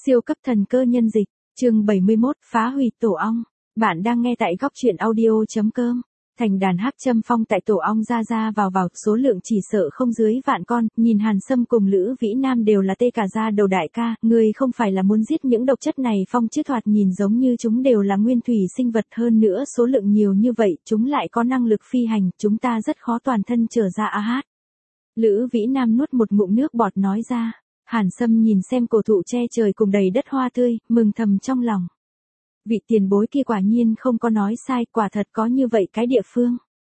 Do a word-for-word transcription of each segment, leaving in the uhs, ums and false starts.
Siêu cấp thần cơ nhân dịch, chương bảy mươi mốt, phá hủy tổ ong. Bạn đang nghe tại góc truyện audio.com. Thành đàn hắc châm phong tại tổ ong ra ra vào vào, số lượng chỉ sợ không dưới vạn con, nhìn Hàn Sâm cùng Lữ Vĩ Nam đều là tê cả da đầu. Đại ca, người không phải là muốn giết những độc chất này phong chứ? Thoạt nhìn giống như chúng đều là nguyên thủy sinh vật, hơn nữa số lượng nhiều như vậy, chúng lại có năng lực phi hành, chúng ta rất khó toàn thân trở ra a hát. Lữ Vĩ Nam nuốt một ngụm nước bọt nói ra. Hàn Sâm nhìn xem cổ thụ che trời cùng đầy đất hoa tươi, mừng thầm trong lòng. Vị tiền bối kia quả nhiên không có nói sai, quả thật có như vậy cái địa phương.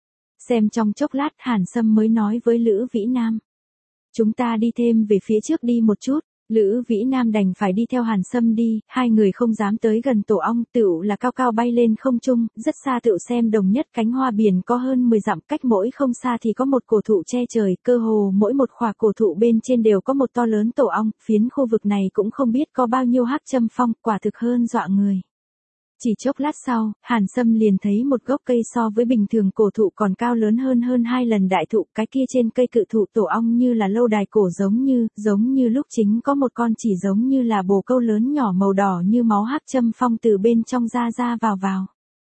Xem trong chốc lát Hàn Sâm mới nói với Lữ Vĩ Nam. Chúng ta đi thêm về phía trước đi một chút. Lữ Vĩ Nam đành phải đi theo Hàn Sâm đi, hai người không dám tới gần tổ ong, tựu là cao cao bay lên không trung, rất xa tựu xem đồng nhất cánh hoa biển có hơn mười dặm, cách mỗi không xa thì có một cổ thụ che trời, cơ hồ mỗi một khỏa cổ thụ bên trên đều có một to lớn tổ ong, phiến khu vực này cũng không biết có bao nhiêu hắc châm phong, quả thực hơn dọa người. Chỉ chốc lát sau, Hàn Sâm liền thấy một gốc cây so với bình thường cổ thụ còn cao lớn hơn hơn hai lần đại thụ, cái kia trên cây cự thụ tổ ong như là lâu đài cổ, giống như, giống như lúc chính có một con chỉ giống như là bồ câu lớn nhỏ màu đỏ như máu hắc châm phong từ bên trong ra ra vào vào.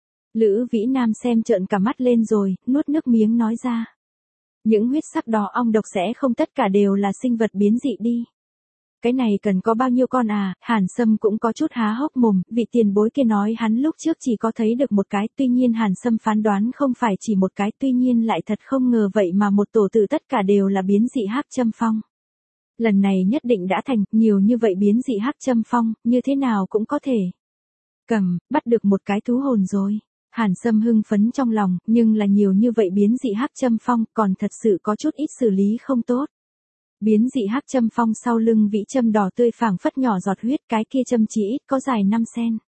Lữ Vĩ Nam xem trợn cả mắt lên rồi, nuốt nước miếng nói ra. Những huyết sắc đó ong độc sẽ không tất cả đều là sinh vật biến dị đi. Cái này cần có bao nhiêu con à? Hàn Sâm cũng có chút há hốc mồm, vị tiền bối kia nói hắn lúc trước chỉ có thấy được một cái, tuy nhiên Hàn Sâm phán đoán không phải chỉ một cái, tuy nhiên lại thật không ngờ vậy mà một tổ tử tất cả đều là biến dị hắc châm phong. Lần này nhất định đã thành, nhiều như vậy biến dị hắc châm phong, như thế nào cũng có thể. Cầm, bắt được một cái thú hồn rồi. Hàn Sâm hưng phấn trong lòng, nhưng là nhiều như vậy biến dị hắc châm phong, còn thật sự có chút ít xử lý không tốt. Biến dị hắc châm phong sau lưng vĩ châm đỏ tươi phảng phất nhỏ giọt huyết, cái kia châm chỉ ít có dài năm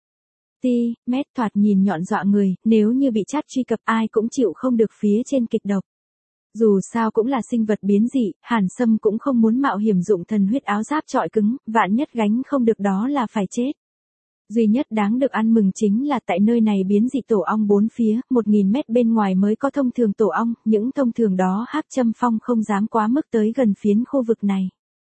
xen-ti-mét, thoạt nhìn nhọn dọa người, nếu như bị chat truy cập ai cũng chịu không được phía trên kịch độc. Dù sao cũng là sinh vật biến dị, Hàn Sâm cũng không muốn mạo hiểm dụng thần huyết áo giáp trọi cứng, vạn nhất gánh không được đó là phải chết. Duy nhất đáng được ăn mừng chính là tại nơi này biến dị tổ ong bốn phía, một nghìn mét bên ngoài mới có thông thường tổ ong, những thông thường đó hắc châm phong không dám quá mức tới gần phiến khu vực này.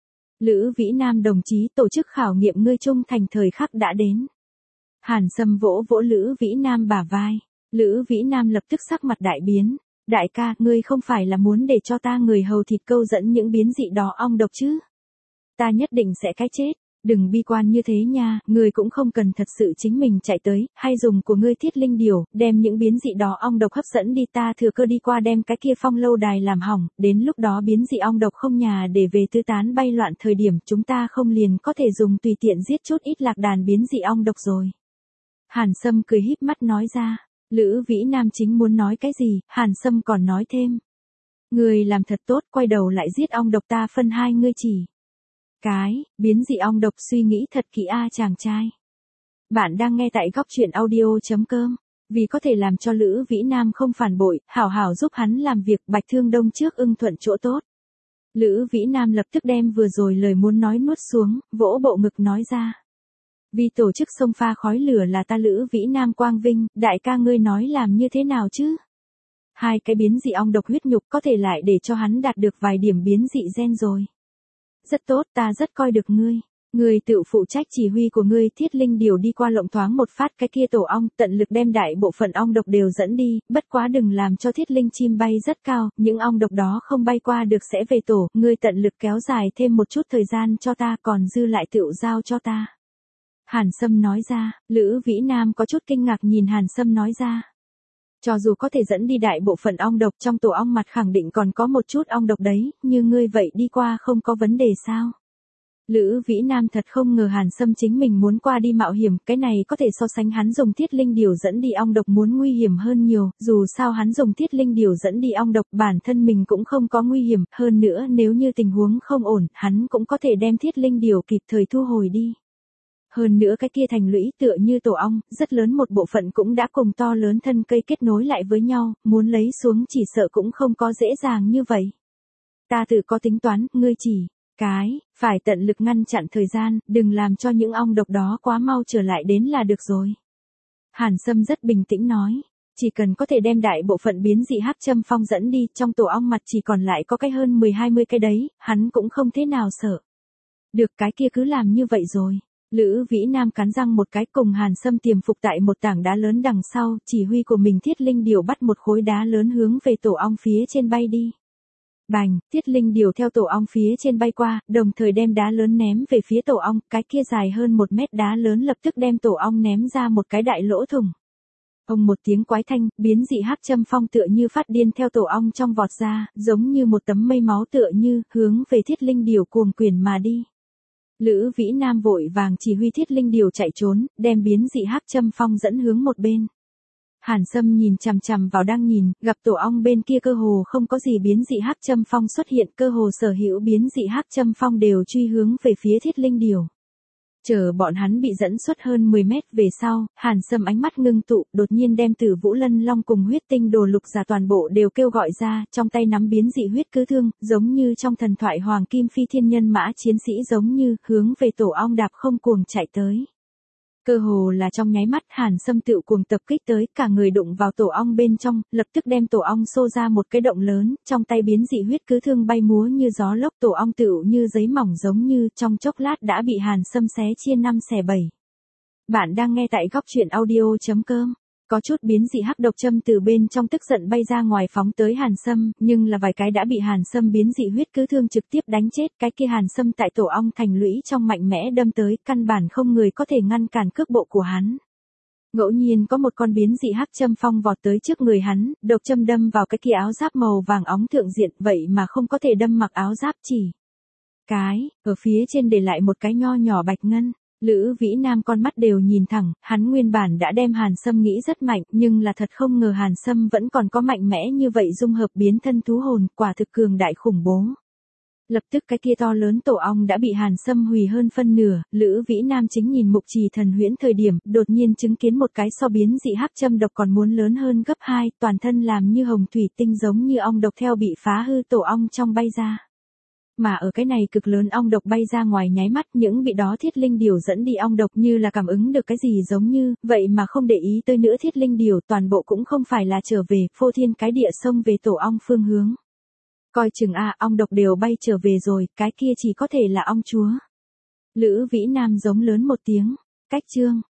Lữ Vĩ Nam đồng chí, tổ chức khảo nghiệm ngươi trung thành thời khắc đã đến. Hàn Sâm vỗ vỗ Lữ Vĩ Nam bả vai, Lữ Vĩ Nam lập tức sắc mặt đại biến. Đại ca, ngươi không phải là muốn để cho ta người hầu thịt câu dẫn những biến dị đó ong độc chứ? Ta nhất định sẽ cái chết. Đừng bi quan như thế nha, ngươi cũng không cần thật sự chính mình chạy tới, hay dùng của ngươi thiết linh điểu, đem những biến dị đó ong độc hấp dẫn đi, ta thừa cơ đi qua đem cái kia phong lâu đài làm hỏng, đến lúc đó biến dị ong độc không nhà để về tứ tán bay loạn, thời điểm chúng ta không liền có thể dùng tùy tiện giết chút ít lạc đàn biến dị ong độc rồi. Hàn Sâm cười híp mắt nói ra. Lữ Vĩ Nam chính muốn nói cái gì, Hàn Sâm còn nói thêm. Ngươi làm thật tốt, quay đầu lại giết ong độc ta phân hai ngươi chỉ. Cái, biến dị ong độc, suy nghĩ thật kỹ a chàng trai. Bạn đang nghe tại góc truyện audio.com. Vì có thể làm cho Lữ Vĩ Nam không phản bội, hảo hảo giúp hắn làm việc, Bạch Thương Đông trước ưng thuận chỗ tốt. Lữ Vĩ Nam lập tức đem vừa rồi lời muốn nói nuốt xuống, vỗ bộ ngực nói ra. Vì tổ chức sông pha khói lửa là ta Lữ Vĩ Nam quang vinh, đại ca ngươi nói làm như thế nào chứ? Hai cái biến dị ong độc huyết nhục có thể lại để cho hắn đạt được vài điểm biến dị gen rồi. Rất tốt, ta rất coi được ngươi. Ngươi tự phụ trách chỉ huy của ngươi, thiết linh điều đi qua lộng thoáng một phát cái kia tổ ong, tận lực đem đại bộ phận ong độc đều dẫn đi, bất quá đừng làm cho thiết linh chim bay rất cao, những ong độc đó không bay qua được sẽ về tổ, ngươi tận lực kéo dài thêm một chút thời gian cho ta, còn dư lại tựu giao cho ta. Hàn Sâm nói ra, Lữ Vĩ Nam có chút kinh ngạc nhìn Hàn Sâm nói ra. Cho dù có thể dẫn đi đại bộ phận ong độc, trong tổ ong mặt khẳng định còn có một chút ong độc đấy, như ngươi vậy đi qua không có vấn đề sao? Lữ Vĩ Nam thật không ngờ Hàn Sâm chính mình muốn qua đi mạo hiểm, cái này có thể so sánh hắn dùng thiết linh điều dẫn đi ong độc muốn nguy hiểm hơn nhiều, dù sao hắn dùng thiết linh điều dẫn đi ong độc, bản thân mình cũng không có nguy hiểm, hơn nữa nếu như tình huống không ổn, hắn cũng có thể đem thiết linh điều kịp thời thu hồi đi. Hơn nữa cái kia thành lũy tựa như tổ ong, rất lớn một bộ phận cũng đã cùng to lớn thân cây kết nối lại với nhau, muốn lấy xuống chỉ sợ cũng không có dễ dàng như vậy. Ta tự có tính toán, ngươi chỉ, cái, phải tận lực ngăn chặn thời gian, đừng làm cho những ong độc đó quá mau trở lại đến là được rồi. Hàn Sâm rất bình tĩnh nói, chỉ cần có thể đem đại bộ phận biến dị hắc châm phong dẫn đi, trong tổ ong mặt chỉ còn lại có cái hơn mười hai mươi cái đấy, hắn cũng không thế nào sợ. Được, cái kia cứ làm như vậy rồi. Lữ Vĩ Nam cắn răng một cái, cùng Hàn Sâm tiềm phục tại một tảng đá lớn đằng sau, chỉ huy của mình Thiết Linh Điểu bắt một khối đá lớn hướng về tổ ong phía trên bay đi. Bành, Thiết Linh Điểu theo tổ ong phía trên bay qua, đồng thời đem đá lớn ném về phía tổ ong, cái kia dài hơn một mét đá lớn lập tức đem tổ ong ném ra một cái đại lỗ thủng. Ông một tiếng quái thanh, biến dị hắc châm phong tựa như phát điên theo tổ ong trong vọt ra, giống như một tấm mây máu tựa như, hướng về Thiết Linh Điểu cuồng quyển mà đi. Lữ Vĩ Nam vội vàng chỉ huy Thiết Linh Điểu chạy trốn, đem biến dị hắc châm phong dẫn hướng một bên. Hàn Sâm nhìn chằm chằm vào đang nhìn, gặp tổ ong bên kia cơ hồ không có gì biến dị hắc châm phong xuất hiện, cơ hồ sở hữu biến dị hắc châm phong đều truy hướng về phía Thiết Linh Điểu. Chờ bọn hắn bị dẫn xuất hơn mười mét về sau, Hàn Sâm ánh mắt ngưng tụ, đột nhiên đem Tử Vũ Lân Long cùng huyết tinh đồ lục giả toàn bộ đều kêu gọi ra, trong tay nắm biến dị huyết cứ thương, giống như trong thần thoại Hoàng Kim Phi Thiên Nhân Mã chiến sĩ giống như, hướng về tổ ong đạp không cuồng chạy tới. Cơ hồ là trong nháy mắt Hàn Sâm tựu cuồng tập kích tới, cả người đụng vào tổ ong bên trong, lập tức đem tổ ong xô ra một cái động lớn, trong tay biến dị huyết cứ thương bay múa như gió lốc, tổ ong tựu như giấy mỏng giống như, trong chốc lát đã bị Hàn Sâm xé chia năm xẻ bảy. Bạn đang nghe tại góc truyện audio.com. Có chút biến dị hắc độc châm từ bên trong tức giận bay ra ngoài phóng tới Hàn Sâm, nhưng là vài cái đã bị Hàn Sâm biến dị huyết cứ thương trực tiếp đánh chết, cái kia Hàn Sâm tại tổ ong thành lũy trong mạnh mẽ đâm tới, căn bản không người có thể ngăn cản cước bộ của hắn. Ngẫu nhiên có một con biến dị hắc châm phong vọt tới trước người hắn, độc châm đâm vào cái kia áo giáp màu vàng óng thượng diện, vậy mà không có thể đâm mặc áo giáp chỉ. Cái, ở phía trên để lại một cái nho nhỏ bạch ngân. Lữ Vĩ Nam con mắt đều nhìn thẳng, hắn nguyên bản đã đem Hàn Sâm nghĩ rất mạnh, nhưng là thật không ngờ Hàn Sâm vẫn còn có mạnh mẽ như vậy dung hợp biến thân thú hồn, quả thực cường đại khủng bố. Lập tức cái kia to lớn tổ ong đã bị Hàn Sâm hủy hơn phân nửa, Lữ Vĩ Nam chính nhìn Mục Trì Thần Huyễn thời điểm, đột nhiên chứng kiến một cái so biến dị hắc châm độc còn muốn lớn hơn gấp hai, toàn thân làm như hồng thủy tinh giống như ong độc theo bị phá hư tổ ong trong bay ra. Mà ở cái này cực lớn ong độc bay ra ngoài nháy mắt, những bị đó Thiết Linh Điểu dẫn đi ong độc như là cảm ứng được cái gì giống như, vậy mà không để ý tới nữa Thiết Linh Điểu, toàn bộ cũng không phải là trở về, phô thiên cái địa xông về tổ ong phương hướng. Coi chừng a, ong độc đều bay trở về rồi, cái kia chỉ có thể là ong chúa. Lữ Vĩ Nam giống lớn một tiếng, cách chương.